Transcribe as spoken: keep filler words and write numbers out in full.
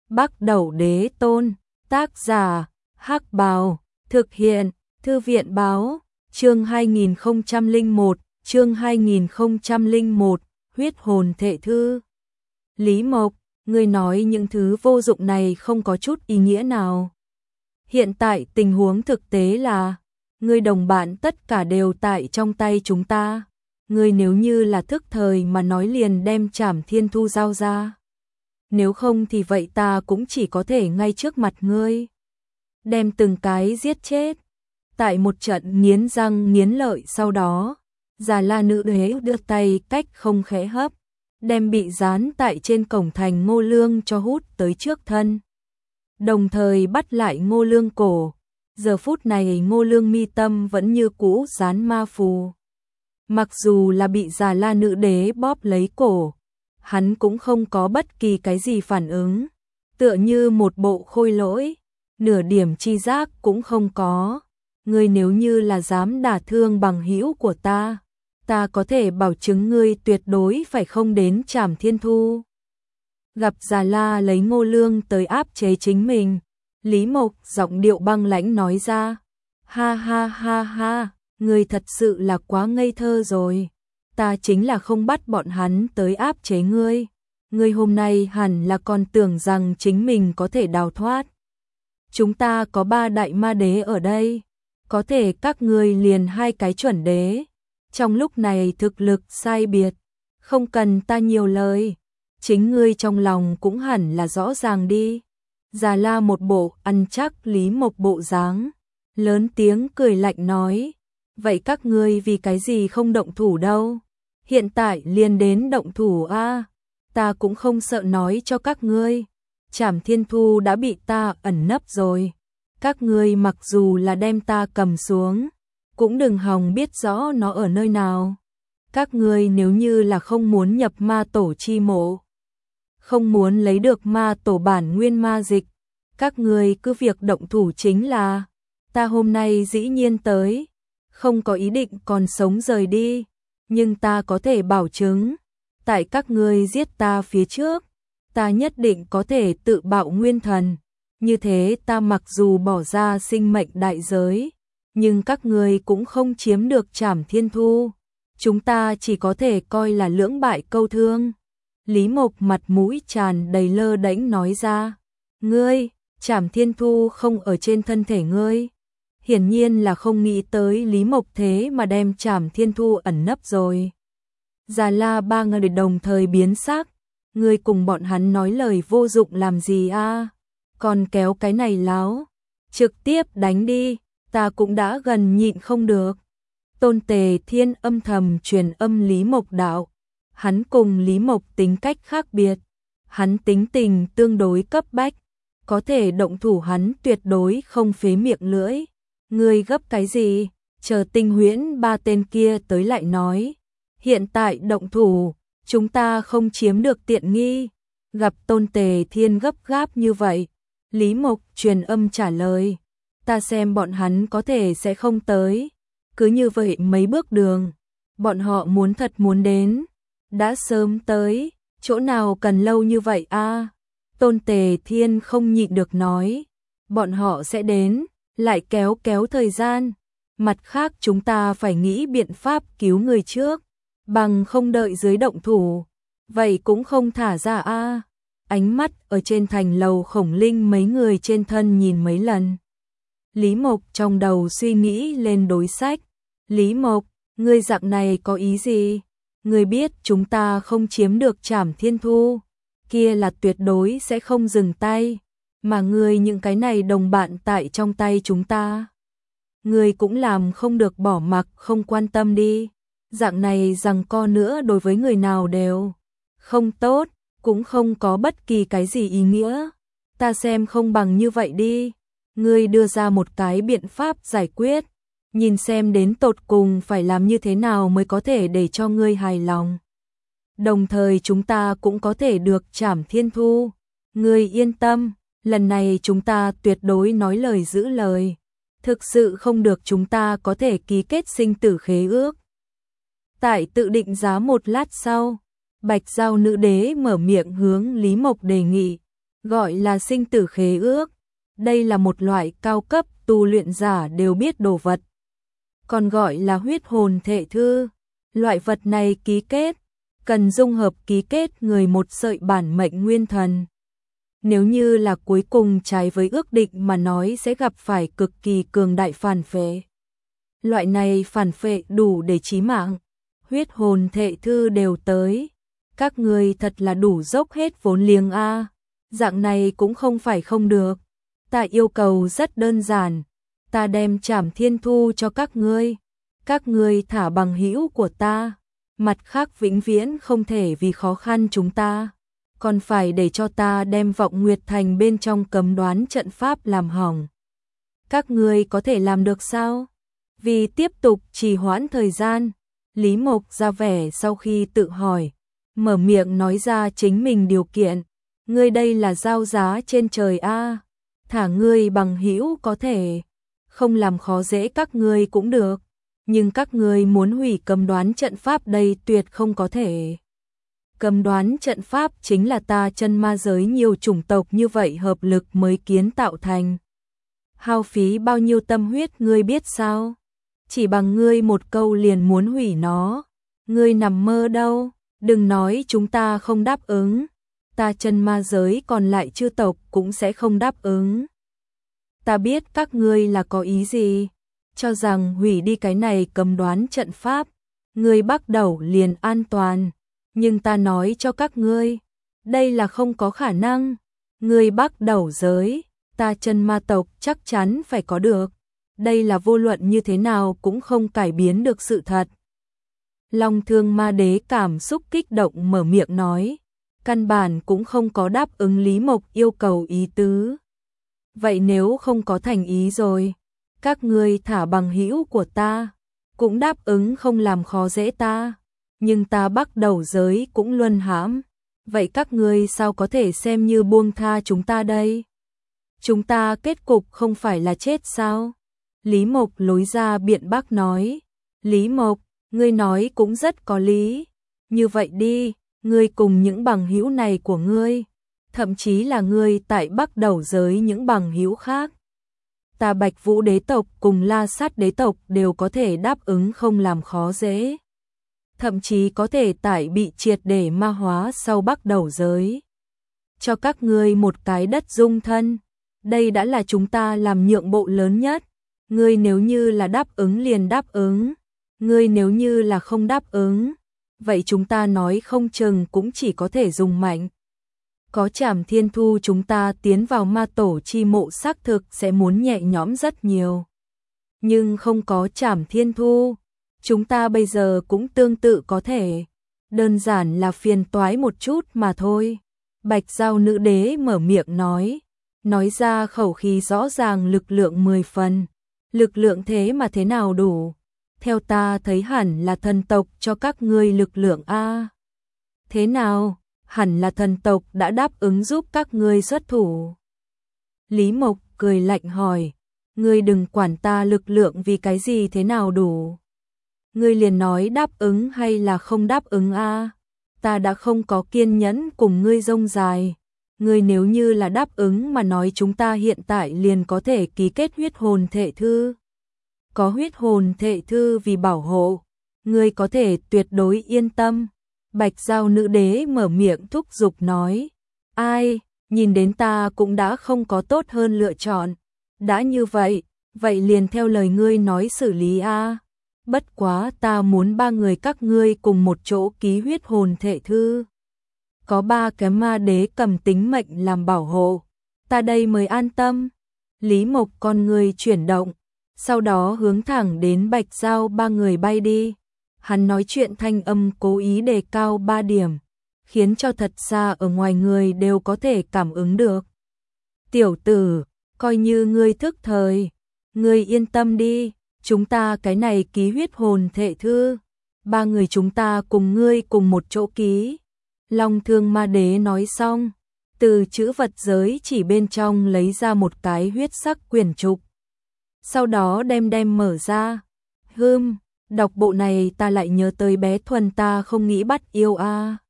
Bắc Đẩu Đế Tôn, tác giả, Hắc Bào, thực hiện, Thư viện Báo, chương hai nghìn không trăm lẻ một, chương hai nghìn không trăm lẻ một, huyết hồn thệ thư. Lý Mộc, ngươi nói những thứ vô dụng này không có chút ý nghĩa nào. Hiện tại tình huống thực tế là, ngươi đồng bạn tất cả đều tại trong tay chúng ta. Ngươi nếu như là thức thời mà nói liền đem Trảm Thiên Thu giao ra. Nếu không thì vậy ta cũng chỉ có thể ngay trước mặt ngươi đem từng cái giết chết. Tại một trận nghiến răng nghiến lợi sau đó, Già La nữ đế đưa tay cách không khẽ hấp, đem bị dán tại trên cổng thành Ngô Lương cho hút tới trước thân. Đồng thời bắt lại Ngô Lương cổ. Giờ phút này Ngô Lương mi tâm vẫn như cũ dán ma phù. Mặc dù là bị Già La nữ đế bóp lấy cổ, hắn cũng không có bất kỳ cái gì phản ứng, tựa như một bộ khôi lỗi, nửa điểm chi giác cũng không có. Ngươi nếu như là dám đả thương bằng hữu của ta, ta có thể bảo chứng ngươi tuyệt đối phải không đến Trảm Thiên Thu. Gặp Già La lấy Ngô Lương tới áp chế chính mình, Lý Mộc giọng điệu băng lãnh nói ra, ha ha ha ha, ngươi thật sự là quá ngây thơ rồi. Ta chính là không bắt bọn hắn tới áp chế ngươi. Ngươi hôm nay hẳn là còn tưởng rằng chính mình có thể đào thoát. Chúng ta có ba đại ma đế ở đây, có thể các ngươi liền hai cái chuẩn đế. Trong lúc này thực lực sai biệt, không cần ta nhiều lời, chính ngươi trong lòng cũng hẳn là rõ ràng đi. Già La một bộ ăn chắc Lý Mộc bộ dáng, lớn tiếng cười lạnh nói, vậy các ngươi vì cái gì không động thủ đâu? Hiện tại liền đến động thủ a, ta cũng không sợ nói cho các ngươi, Trảm Thiên Thu đã bị ta ẩn nấp rồi. Các ngươi mặc dù là đem ta cầm xuống, cũng đừng hòng biết rõ nó ở nơi nào. Các ngươi nếu như là không muốn nhập ma tổ chi mộ, không muốn lấy được ma tổ bản nguyên ma dịch, các ngươi cứ việc động thủ chính là. Ta hôm nay dĩ nhiên tới, không có ý định còn sống rời đi, nhưng ta có thể bảo chứng, tại các ngươi giết ta phía trước, ta nhất định có thể tự bạo nguyên thần. Như thế ta mặc dù bỏ ra sinh mệnh đại giới, nhưng các ngươi cũng không chiếm được Trảm Thiên Thu. Chúng ta chỉ có thể coi là lưỡng bại câu thương. Lý Mộc mặt mũi tràn đầy lơ đễnh nói ra, ngươi, Trảm Thiên Thu không ở trên thân thể ngươi. Hiển nhiên là không nghĩ tới Lý Mộc thế mà đem Trảm Thiên Thu ẩn nấp rồi. Già La ba người đồng thời biến sắc, ngươi cùng bọn hắn nói lời vô dụng làm gì a? Còn kéo cái này láo, trực tiếp đánh đi, ta cũng đã gần nhịn không được. Tôn Tề Thiên âm thầm truyền âm Lý Mộc đạo, hắn cùng Lý Mộc tính cách khác biệt, hắn tính tình tương đối cấp bách, có thể động thủ hắn tuyệt đối không phế miệng lưỡi. Ngươi gấp cái gì, chờ Tinh Huyễn ba tên kia tới lại nói. Hiện tại động thủ, chúng ta không chiếm được tiện nghi. Gặp Tôn Tề Thiên gấp gáp như vậy, Lý Mộc truyền âm trả lời, ta xem bọn hắn có thể sẽ không tới. Cứ như vậy mấy bước đường, bọn họ muốn thật muốn đến, đã sớm tới, chỗ nào cần lâu như vậy a? Tôn Tề Thiên không nhịn được nói, bọn họ sẽ đến, lại kéo kéo thời gian. Mặt khác chúng ta phải nghĩ biện pháp cứu người trước, bằng không đợi dưới động thủ, vậy cũng không thả ra a. Ánh mắt ở trên thành lầu Khổng Linh mấy người trên thân nhìn mấy lần. Lý Mộc trong đầu suy nghĩ lên đối sách. Lý Mộc, ngươi dạng này có ý gì? Ngươi biết chúng ta không chiếm được Trảm Thiên Thu, kia là tuyệt đối sẽ không dừng tay. Mà ngươi những cái này đồng bạn tại trong tay chúng ta, ngươi cũng làm không được bỏ mặc không quan tâm đi. Dạng này giằng co nữa đối với người nào đều không tốt, cũng không có bất kỳ cái gì ý nghĩa. Ta xem không bằng như vậy đi, ngươi đưa ra một cái biện pháp giải quyết, nhìn xem đến tột cùng phải làm như thế nào mới có thể để cho ngươi hài lòng. Đồng thời chúng ta cũng có thể được Trảm Thiên Thu. Ngươi yên tâm, lần này chúng ta tuyệt đối nói lời giữ lời. Thực sự không được chúng ta có thể ký kết sinh tử khế ước. Tại tự định giá một lát sau, Bạch Giao nữ đế mở miệng hướng Lý Mộc đề nghị, gọi là sinh tử khế ước. Đây là một loại cao cấp tu luyện giả đều biết đồ vật. Còn gọi là huyết hồn thệ thư. Loại vật này ký kết, cần dung hợp ký kết người một sợi bản mệnh nguyên thần. Nếu như là cuối cùng trái với ước định mà nói sẽ gặp phải cực kỳ cường đại phản phệ. Loại này phản phệ đủ để chí mạng. Huyết hồn thệ thư đều tới. Các người thật là đủ dốc hết vốn liếng a. Dạng này cũng không phải không được. Ta yêu cầu rất đơn giản. Ta đem Trảm Thiên Thu cho các ngươi. Các ngươi thả bằng hữu của ta. Mặt khác vĩnh viễn không thể vì khó khăn chúng ta. Còn phải để cho ta đem Vọng Nguyệt Thành bên trong cấm đoán trận pháp làm hỏng. Các ngươi có thể làm được sao? Vì tiếp tục trì hoãn thời gian, Lý Mộc ra vẻ sau khi tự hỏi, mở miệng nói ra chính mình điều kiện. Ngươi đây là giao giá trên trời a. Thả ngươi bằng hữu có thể, không làm khó dễ các ngươi cũng được, nhưng các ngươi muốn hủy cấm đoán trận pháp đây tuyệt không có thể. Cấm đoán trận pháp chính là ta chân ma giới nhiều chủng tộc như vậy hợp lực mới kiến tạo thành. Hao phí bao nhiêu tâm huyết ngươi biết sao? Chỉ bằng ngươi một câu liền muốn hủy nó. Ngươi nằm mơ đâu, đừng nói chúng ta không đáp ứng. Ta chân ma giới còn lại chư tộc cũng sẽ không đáp ứng. Ta biết các ngươi là có ý gì, cho rằng hủy đi cái này cấm đoán trận pháp, ngươi bắt đầu liền an toàn. Nhưng ta nói cho các ngươi, đây là không có khả năng. Ngươi bắt đầu giới, ta chân ma tộc chắc chắn phải có được. Đây là vô luận như thế nào cũng không cải biến được sự thật. Long Thương Ma Đế cảm xúc kích động mở miệng nói, căn bản cũng không có đáp ứng Lý Mộc yêu cầu ý tứ. Vậy nếu không có thành ý rồi, các ngươi thả bằng hữu của ta, cũng đáp ứng không làm khó dễ ta, nhưng ta bắt đầu giới cũng luân hãm, vậy các ngươi sao có thể xem như buông tha chúng ta đây? Chúng ta kết cục không phải là chết sao? Lý Mộc lối ra biện bác nói, Lý Mộc, ngươi nói cũng rất có lý, như vậy đi, ngươi cùng những bằng hữu này của ngươi, thậm chí là ngươi tại bắt đầu giới những bằng hữu khác. Ta Bạch Vũ đế tộc cùng La Sát đế tộc đều có thể đáp ứng không làm khó dễ. Thậm chí có thể tại bị triệt để ma hóa sau bắt đầu giới. Cho các ngươi một cái đất dung thân, đây đã là chúng ta làm nhượng bộ lớn nhất. Ngươi nếu như là đáp ứng liền đáp ứng, ngươi nếu như là không đáp ứng, vậy chúng ta nói không chừng cũng chỉ có thể dùng mạnh. Có Trảm Thiên Thu chúng ta tiến vào ma tổ chi mộ xác thực sẽ muốn nhẹ nhõm rất nhiều. Nhưng không có Trảm Thiên Thu, chúng ta bây giờ cũng tương tự có thể, đơn giản là phiền toái một chút mà thôi. Bạch Giao nữ đế mở miệng nói, nói ra khẩu khí rõ ràng lực lượng mười phần. Lực lượng thế mà thế nào đủ? Theo ta thấy hẳn là thần tộc cho các ngươi lực lượng a. Thế nào? Hẳn là thần tộc đã đáp ứng giúp các ngươi xuất thủ. Lý Mộc cười lạnh hỏi, ngươi đừng quản ta lực lượng vì cái gì thế nào đủ. Ngươi liền nói đáp ứng hay là không đáp ứng a? Ta đã không có kiên nhẫn cùng ngươi rông dài. Ngươi nếu như là đáp ứng mà nói chúng ta hiện tại liền có thể ký kết huyết hồn thệ thư. Có huyết hồn thệ thư vì bảo hộ, ngươi có thể tuyệt đối yên tâm. Bạch Giao nữ đế mở miệng thúc giục nói, ai, nhìn đến ta cũng đã không có tốt hơn lựa chọn. Đã như vậy, vậy liền theo lời ngươi nói xử lý a. Bất quá ta muốn ba người các ngươi cùng một chỗ ký huyết hồn thệ thư. Có ba cái ma đế cầm tính mệnh làm bảo hộ, ta đây mới an tâm. Lý Mộc con người chuyển động, sau đó hướng thẳng đến Bạch Giao ba người bay đi. Hắn nói chuyện thanh âm cố ý đề cao ba điểm, khiến cho thật xa ở ngoài người đều có thể cảm ứng được. Tiểu tử, coi như ngươi thức thời, ngươi yên tâm đi, chúng ta cái này ký huyết hồn thệ thư, ba người chúng ta cùng ngươi cùng một chỗ ký. Long Thương Ma Đế nói xong, từ chữ vật giới chỉ bên trong lấy ra một cái huyết sắc quyển trục. Sau đó đem đem mở ra. Hừm, đọc bộ này ta lại nhớ tới bé Thuần ta không nghĩ bắt yêu a.